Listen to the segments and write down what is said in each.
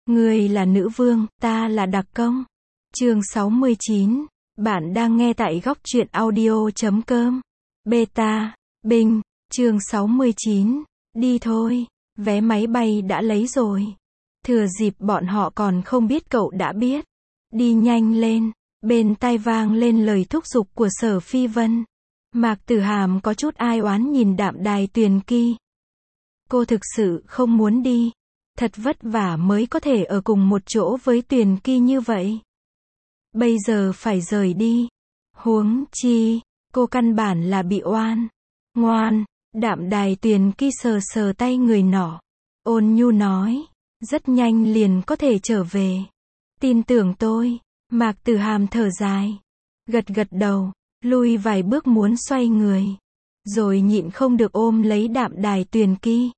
Ngươi là nữ vương, ta là đặc công. Chương 69. Bạn đang nghe tại góc truyện audio.com. Beta, Binh, chương 69. Đi thôi, vé máy bay đã lấy rồi. Thừa dịp bọn họ còn không biết cậu đã biết. Đi nhanh lên, bên tai vang lên lời thúc giục của Sở Phi Vân. Mạc Tử Hàm có chút ai oán nhìn Đạm Đài Tuyền Ki. Cô thực sự không muốn đi. Thật vất vả mới có thể ở cùng một chỗ với Tuyền Ki như vậy. Bây giờ phải rời đi. Huống chi, cô căn bản là bị oan. Ngoan, Đạm Đài Tuyền Ki sờ sờ tay người nọ. Ôn nhu nói, rất nhanh liền có thể trở về. Tin tưởng tôi. Mạc Tử Hàm thở dài. Gật gật đầu, lui vài bước muốn xoay người. Rồi nhịn không được ôm lấy Đạm Đài Tuyền Ki.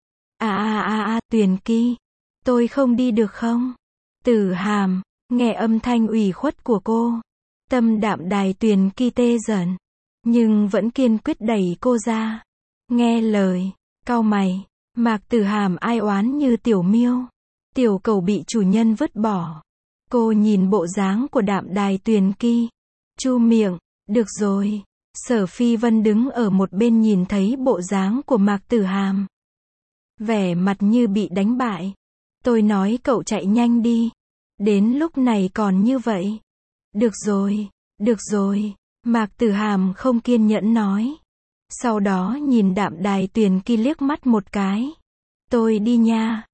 Tuyền Ki. Tôi không đi được không? Tử Hàm, nghe âm thanh ủy khuất của cô. Tâm Đạm Đài Tuyền Ki tê dần. Nhưng vẫn kiên quyết đẩy cô ra. Nghe lời, cau mày. Mạc Tử Hàm ai oán như tiểu miêu. Tiểu cầu bị chủ nhân vứt bỏ. Cô nhìn bộ dáng của Đạm Đài Tuyền Ki. Chu miệng, được rồi. Sở Phi Vân đứng ở một bên nhìn thấy bộ dáng của Mạc Tử Hàm. Vẻ mặt như bị đánh bại. Tôi nói cậu chạy nhanh đi. Đến lúc này còn như vậy. Được rồi. Mạc Tử Hàm không kiên nhẫn nói. Sau đó nhìn Đạm Đài Tuyền Ki liếc mắt một cái. Tôi đi nha.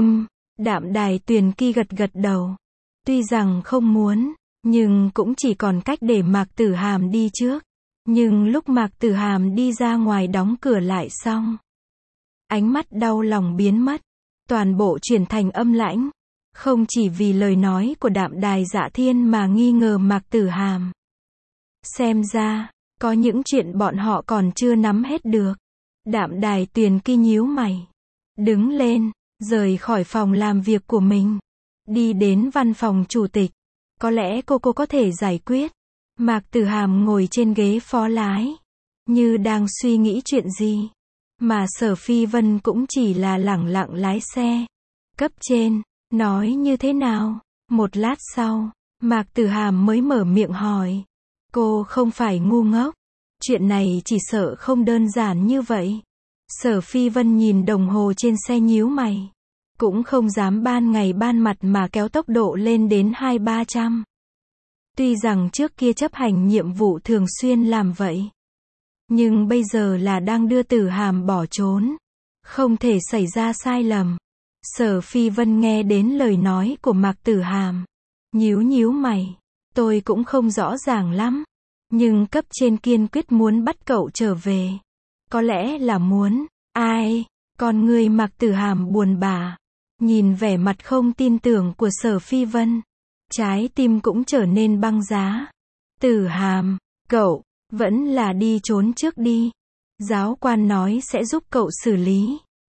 Đạm Đài Tuyền Ki gật gật đầu. Tuy rằng không muốn, nhưng cũng chỉ còn cách để Mạc Tử Hàm đi trước. Nhưng lúc Mạc Tử Hàm đi ra ngoài đóng cửa lại xong, ánh mắt đau lòng biến mất, toàn bộ chuyển thành âm lãnh. Không chỉ vì lời nói của Đạm Đài Dạ Thiên mà nghi ngờ Mạc Tử Hàm. Xem ra, có những chuyện bọn họ còn chưa nắm hết được. Đạm Đài Tuyền Ki nhíu mày. Đứng lên, rời khỏi phòng làm việc của mình. Đi đến văn phòng chủ tịch. Có lẽ cô có thể giải quyết. Mạc Tử Hàm ngồi trên ghế phó lái. Như đang suy nghĩ chuyện gì. Mà Sở Phi Vân cũng chỉ là lẳng lặng lái xe. Cấp trên, nói như thế nào? Một lát sau, Mạc Tử Hàm mới mở miệng hỏi. Cô không phải ngu ngốc. Chuyện này chỉ sợ không đơn giản như vậy. Sở Phi Vân nhìn đồng hồ trên xe nhíu mày. Cũng không dám ban ngày ban mặt mà kéo tốc độ lên đến 200-300. Tuy rằng trước kia chấp hành nhiệm vụ thường xuyên làm vậy. Nhưng bây giờ là đang đưa Tử Hàm bỏ trốn. Không thể xảy ra sai lầm. Sở Phi Vân nghe đến lời nói của Mạc Tử Hàm. Nhíu mày. Tôi cũng không rõ ràng lắm. Nhưng cấp trên kiên quyết muốn bắt cậu trở về. Có lẽ là muốn. Ai? Con người Mạc Tử Hàm buồn bã. Nhìn vẻ mặt không tin tưởng của Sở Phi Vân. Trái tim cũng trở nên băng giá. Tử Hàm, cậu, vẫn là đi trốn trước đi. Giáo quan nói sẽ giúp cậu xử lý.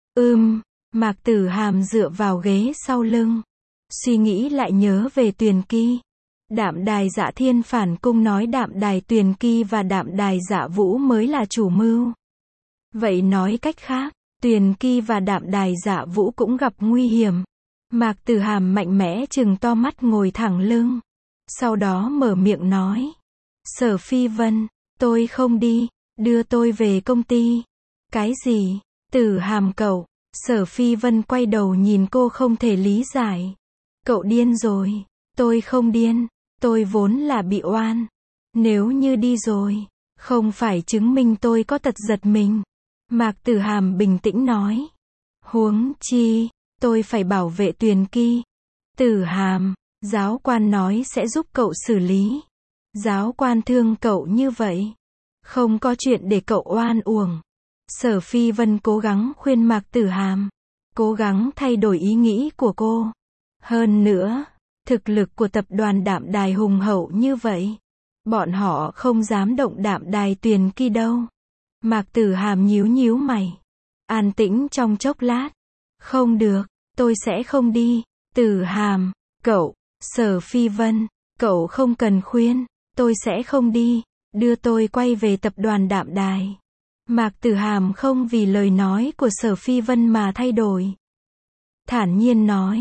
Mạc Tử Hàm dựa vào ghế sau lưng. Suy nghĩ lại nhớ về Tuyền Ki. Đạm Đài Dạ Thiên phản cung nói Đạm Đài Tuyền Ki và Đạm Đài Dạ Vũ mới là chủ mưu. Vậy nói cách khác, Tuyền Ki và Đạm Đài Dạ Vũ cũng gặp nguy hiểm. Mạc Tử Hàm mạnh mẽ trừng to mắt ngồi thẳng lưng. Sau đó mở miệng nói. Sở Phi Vân, tôi không đi, đưa tôi về công ty. Cái gì? Tử Hàm cậu. Sở Phi Vân quay đầu nhìn cô không thể lý giải. Cậu điên rồi. Tôi không điên. Tôi vốn là bị oan. Nếu như đi rồi, không phải chứng minh tôi có tật giật mình. Mạc Tử Hàm bình tĩnh nói. Huống chi, tôi phải bảo vệ Tuyền Ki. Tử Hàm, giáo quan nói sẽ giúp cậu xử lý. Giáo quan thương cậu như vậy. Không có chuyện để cậu oan uổng. Sở Phi Vân cố gắng khuyên Mạc Tử Hàm. Cố gắng thay đổi ý nghĩ của cô. Hơn nữa, thực lực của tập đoàn Đạm Đài hùng hậu như vậy. Bọn họ không dám động Đạm Đài Tuyền Ki đâu. Mạc Tử Hàm nhíu mày. An tĩnh trong chốc lát. Không được, tôi sẽ không đi. Tử Hàm, cậu. Sở Phi Vân, cậu không cần khuyên. Tôi sẽ không đi. Đưa tôi quay về tập đoàn Đạm Đài. Mạc Tử Hàm không vì lời nói của Sở Phi Vân mà thay đổi. Thản nhiên nói.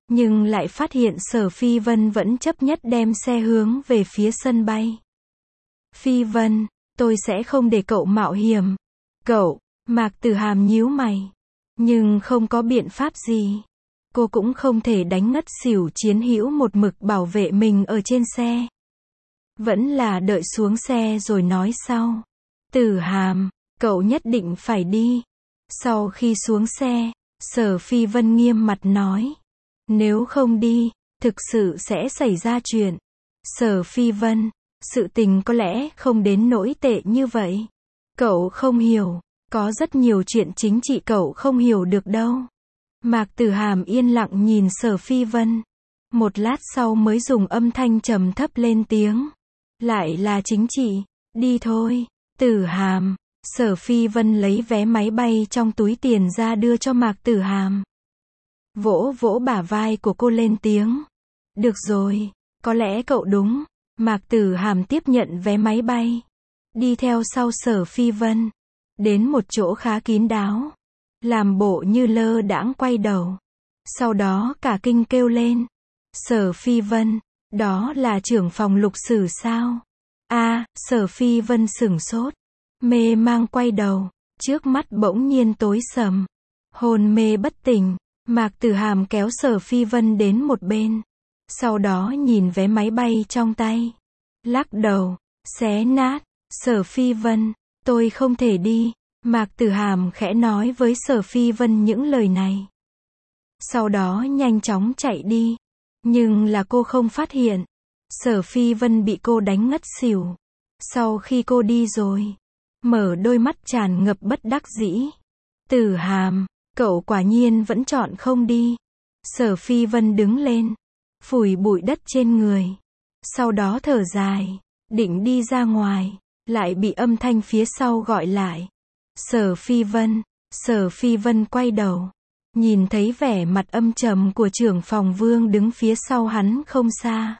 nhưng lại phát hiện Sở Phi Vân vẫn chấp nhất đem xe hướng về phía sân bay. Phi Vân, tôi sẽ không để cậu mạo hiểm. Cậu, Mạc Tử Hàm nhíu mày. Nhưng không có biện pháp gì. Cô cũng không thể đánh ngất xỉu chiến hữu một mực bảo vệ mình ở trên xe. Vẫn là đợi xuống xe rồi nói sau. Tử Hàm, cậu nhất định phải đi. Sau khi xuống xe, Sở Phi Vân nghiêm mặt nói. Nếu không đi, thực sự sẽ xảy ra chuyện. Sở Phi Vân, sự tình có lẽ không đến nỗi tệ như vậy. Cậu không hiểu, có rất nhiều chuyện chính trị cậu không hiểu được đâu. Mạc Tử Hàm yên lặng nhìn Sở Phi Vân. Một lát sau mới dùng âm thanh trầm thấp lên tiếng. Lại là chính trị, đi thôi, Tử Hàm. Sở Phi Vân lấy vé máy bay trong túi tiền ra đưa cho Mạc Tử Hàm. Vỗ vỗ bả vai của cô lên tiếng. Được rồi, có lẽ cậu đúng. Mạc Tử Hàm tiếp nhận vé máy bay. Đi theo sau Sở Phi Vân. Đến một chỗ khá kín đáo. Làm bộ như lơ đãng quay đầu. Sau đó cả kinh kêu lên. Sở Phi Vân, đó là trưởng phòng Lục Sử sao? Sở Phi Vân sửng sốt. Mê mang quay đầu. Trước mắt bỗng nhiên tối sầm. Hôn mê bất tỉnh. Mạc Tử Hàm kéo Sở Phi Vân đến một bên. Sau đó nhìn vé máy bay trong tay. Lắc đầu, xé nát. Sở Phi Vân, tôi không thể đi. Mạc Tử Hàm khẽ nói với Sở Phi Vân những lời này. Sau đó nhanh chóng chạy đi. Nhưng là cô không phát hiện. Sở Phi Vân bị cô đánh ngất xỉu. Sau khi cô đi rồi, mở đôi mắt tràn ngập bất đắc dĩ. Tử Hàm, cậu quả nhiên vẫn chọn không đi. Sở Phi Vân đứng lên, phủi bụi đất trên người. Sau đó thở dài, định đi ra ngoài, lại bị âm thanh phía sau gọi lại. Sở Phi Vân. Sở Phi Vân quay đầu, nhìn thấy vẻ mặt âm trầm của trưởng phòng Vương đứng phía sau hắn không xa.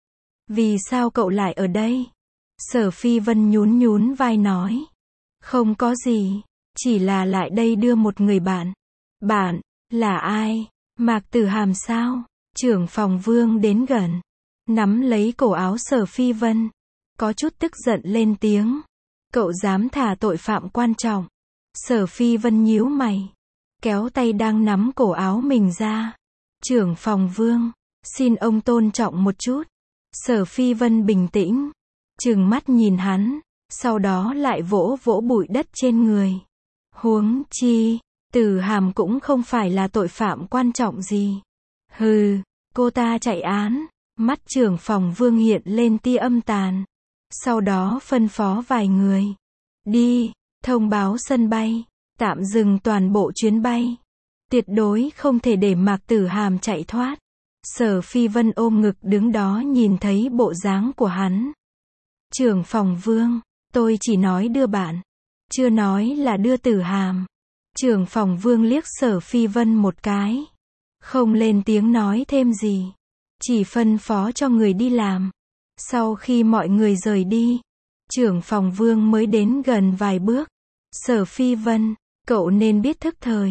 Vì sao cậu lại ở đây? Sở Phi Vân nhún nhún vai nói. Không có gì, chỉ là lại đây đưa một người bạn. Bạn, là ai? Mạc Tử Hàm sao? Trưởng phòng Vương đến gần, nắm lấy cổ áo Sở Phi Vân, có chút tức giận lên tiếng. Cậu dám thả tội phạm quan trọng. Sở Phi Vân nhíu mày, kéo tay đang nắm cổ áo mình ra. Trưởng phòng Vương, xin ông tôn trọng một chút. Sở Phi Vân bình tĩnh, trừng mắt nhìn hắn, sau đó lại vỗ vỗ bụi đất trên người. Huống chi, Tử Hàm cũng không phải là tội phạm quan trọng gì. Hừ, cô ta chạy án. Mắt trưởng phòng Vương hiện lên tia âm tàn. Sau đó phân phó vài người. Đi, thông báo sân bay, tạm dừng toàn bộ chuyến bay. Tuyệt đối không thể để Mạc Tử Hàm chạy thoát. Sở Phi Vân ôm ngực đứng đó nhìn thấy bộ dáng của hắn. Trưởng phòng Vương, tôi chỉ nói đưa bạn, chưa nói là đưa Tử Hàm. Trưởng phòng Vương liếc Sở Phi Vân một cái, không lên tiếng nói thêm gì, chỉ phân phó cho người đi làm. Sau khi mọi người rời đi, trưởng phòng Vương mới đến gần vài bước. Sở Phi Vân, cậu nên biết thức thời.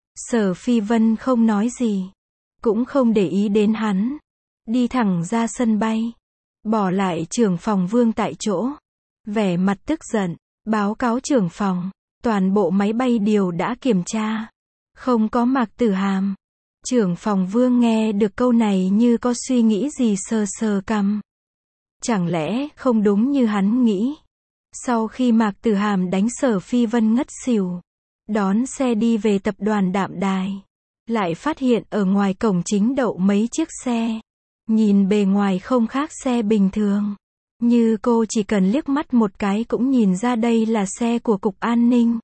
Sở Phi Vân không nói gì, cũng không để ý đến hắn, đi thẳng ra sân bay, bỏ lại trưởng phòng Vương tại chỗ, vẻ mặt tức giận, báo cáo trưởng phòng, toàn bộ máy bay đều đã kiểm tra, không có Mạc Tử Hàm. Trưởng phòng Vương nghe được câu này như có suy nghĩ gì sờ sờ cằm. Chẳng lẽ không đúng như hắn nghĩ? Sau khi Mạc Tử Hàm đánh Sở Phi Vân ngất xỉu, đón xe đi về tập đoàn Đạm Đài, lại phát hiện ở ngoài cổng chính đậu mấy chiếc xe. Nhìn bề ngoài không khác xe bình thường. Như cô chỉ cần liếc mắt một cái cũng nhìn ra đây là xe của Cục An ninh.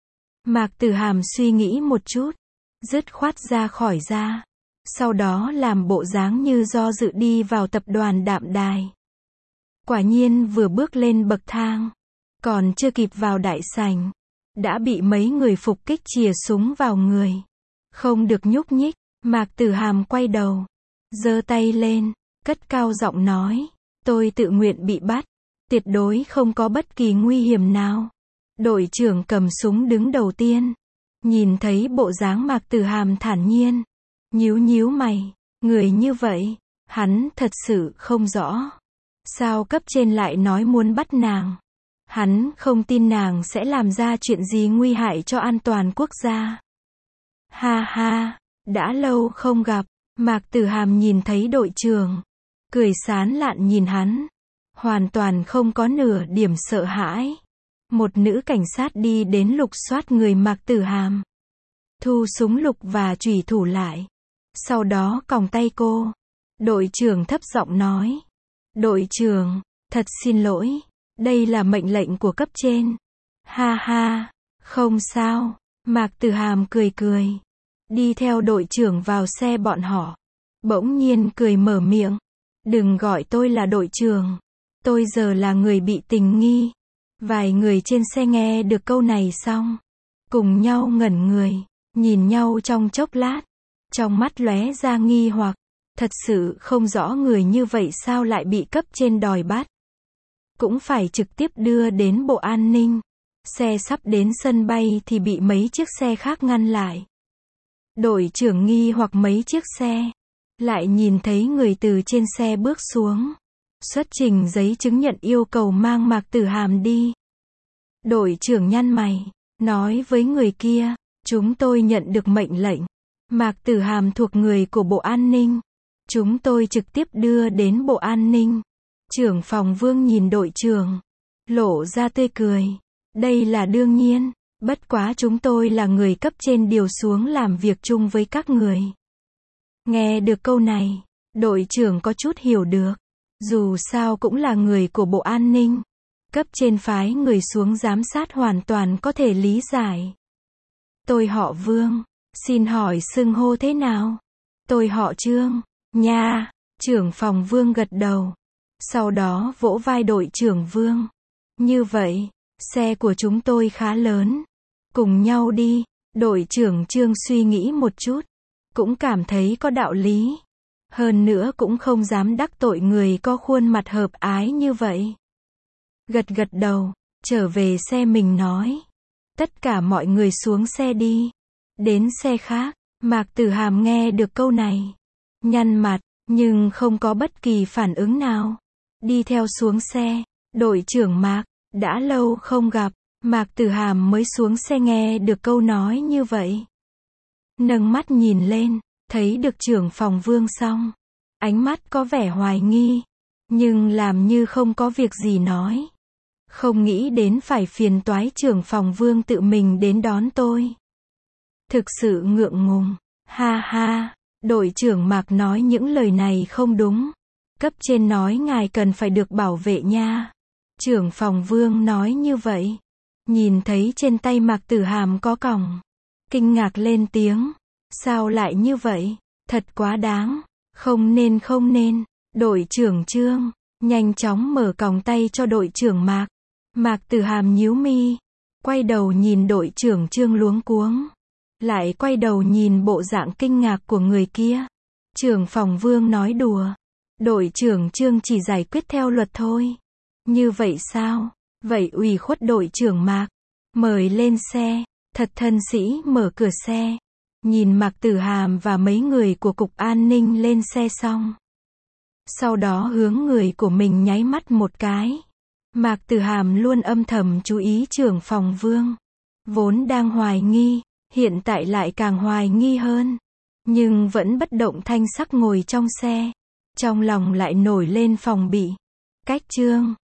Mạc Tử Hàm suy nghĩ một chút, dứt khoát ra khỏi ra. Sau đó làm bộ dáng như do dự đi vào tập đoàn Đạm Đài. Quả nhiên vừa bước lên bậc thang, còn chưa kịp vào đại sảnh, đã bị mấy người phục kích chìa súng vào người. Không được nhúc nhích. Mạc Tử Hàm quay đầu, giơ tay lên, cất cao giọng nói, tôi tự nguyện bị bắt, tuyệt đối không có bất kỳ nguy hiểm nào. Đội trưởng cầm súng đứng đầu tiên, nhìn thấy bộ dáng Mạc Tử Hàm thản nhiên, nhíu nhíu mày, Người như vậy, hắn thật sự không rõ. Sao cấp trên lại nói muốn bắt nàng? Hắn không tin nàng sẽ làm ra chuyện gì nguy hại cho an toàn quốc gia. Ha ha, đã lâu không gặp, Mạc Tử Hàm nhìn thấy đội trưởng, cười sán lạn nhìn hắn, hoàn toàn không có nửa điểm sợ hãi. Một nữ cảnh sát đi đến lục soát người Mạc Tử Hàm, thu súng lục và chủy thủ lại, sau đó còng tay cô. Đội trưởng thấp giọng nói, đội trưởng, thật xin lỗi, đây là mệnh lệnh của cấp trên. Ha ha, không sao, Mạc Tử Hàm cười cười, đi theo đội trưởng vào xe bọn họ. Bỗng nhiên cười mở miệng, đừng gọi tôi là đội trưởng, tôi giờ là người bị tình nghi. Vài người trên xe nghe được câu này xong, cùng nhau ngẩn người, nhìn nhau trong chốc lát, trong mắt lóe ra nghi hoặc, thật sự không rõ người như vậy sao lại bị cấp trên đòi bắt. Cũng phải trực tiếp đưa đến bộ an ninh. Xe sắp đến sân bay thì bị mấy chiếc xe khác ngăn lại. Đội trưởng nghi hoặc mấy chiếc xe, lại nhìn thấy người từ trên xe bước xuống, xuất trình giấy chứng nhận yêu cầu mang Mạc Tử Hàm đi. Đội trưởng nhăn mày, nói với người kia, chúng tôi nhận được mệnh lệnh, Mạc Tử Hàm thuộc người của Bộ An ninh, chúng tôi trực tiếp đưa đến Bộ An ninh. Trưởng phòng Vương nhìn đội trưởng, lộ ra tươi cười, đây là đương nhiên, bất quá chúng tôi là người cấp trên điều xuống làm việc chung với các người. Nghe được câu này, đội trưởng có chút hiểu được, dù sao cũng là người của Bộ An ninh, cấp trên phái người xuống giám sát hoàn toàn có thể lý giải. Tôi họ Vương, xin hỏi xưng hô thế nào? Tôi họ Trương, nha. Trưởng phòng Vương gật đầu, sau đó vỗ vai đội trưởng Vương. Như vậy, xe của chúng tôi khá lớn, cùng nhau đi. Đội trưởng Trương suy nghĩ một chút, cũng cảm thấy có đạo lý. Hơn nữa cũng không dám đắc tội người có khuôn mặt hợp ái như vậy. Gật gật đầu, trở về xe mình nói. Tất cả mọi người xuống xe đi. Đến xe khác, Mạc Tử Hàm nghe được câu này, nhăn mặt, nhưng không có bất kỳ phản ứng nào. Đi theo xuống xe, đội trưởng Mạc, đã lâu không gặp, Mạc Tử Hàm mới xuống xe nghe được câu nói như vậy. Nâng mắt nhìn lên, thấy được trưởng phòng Vương xong. Ánh mắt có vẻ hoài nghi, nhưng làm như không có việc gì nói. Không nghĩ đến phải phiền toái trưởng phòng Vương tự mình đến đón tôi. Thực sự ngượng ngùng, ha ha, đội trưởng Mạc nói những lời này không đúng. Cấp trên nói ngài cần phải được bảo vệ nha. Trưởng phòng Vương nói như vậy. Nhìn thấy trên tay Mạc Tử Hàm có còng, kinh ngạc lên tiếng. Sao lại như vậy? Thật quá đáng. Không nên. Đội trưởng Trương, nhanh chóng mở còng tay cho đội trưởng Mạc. Mạc Tử Hàm nhíu mi, quay đầu nhìn đội trưởng Trương luống cuống. Lại quay đầu nhìn bộ dạng kinh ngạc của người kia. Trưởng phòng Vương nói đùa. Đội trưởng Trương chỉ giải quyết theo luật thôi. Như vậy sao? Vậy ủy khuất đội trưởng Mạc. Mời lên xe. Thật thân sĩ mở cửa xe. Nhìn Mạc Tử Hàm và mấy người của Cục An ninh lên xe xong. Sau đó hướng người của mình nháy mắt một cái. Mạc Tử Hàm luôn âm thầm chú ý trưởng phòng Vương. Vốn đang hoài nghi, hiện tại lại càng hoài nghi hơn. Nhưng vẫn bất động thanh sắc ngồi trong xe. Trong lòng lại nổi lên phòng bị. Cách Trương,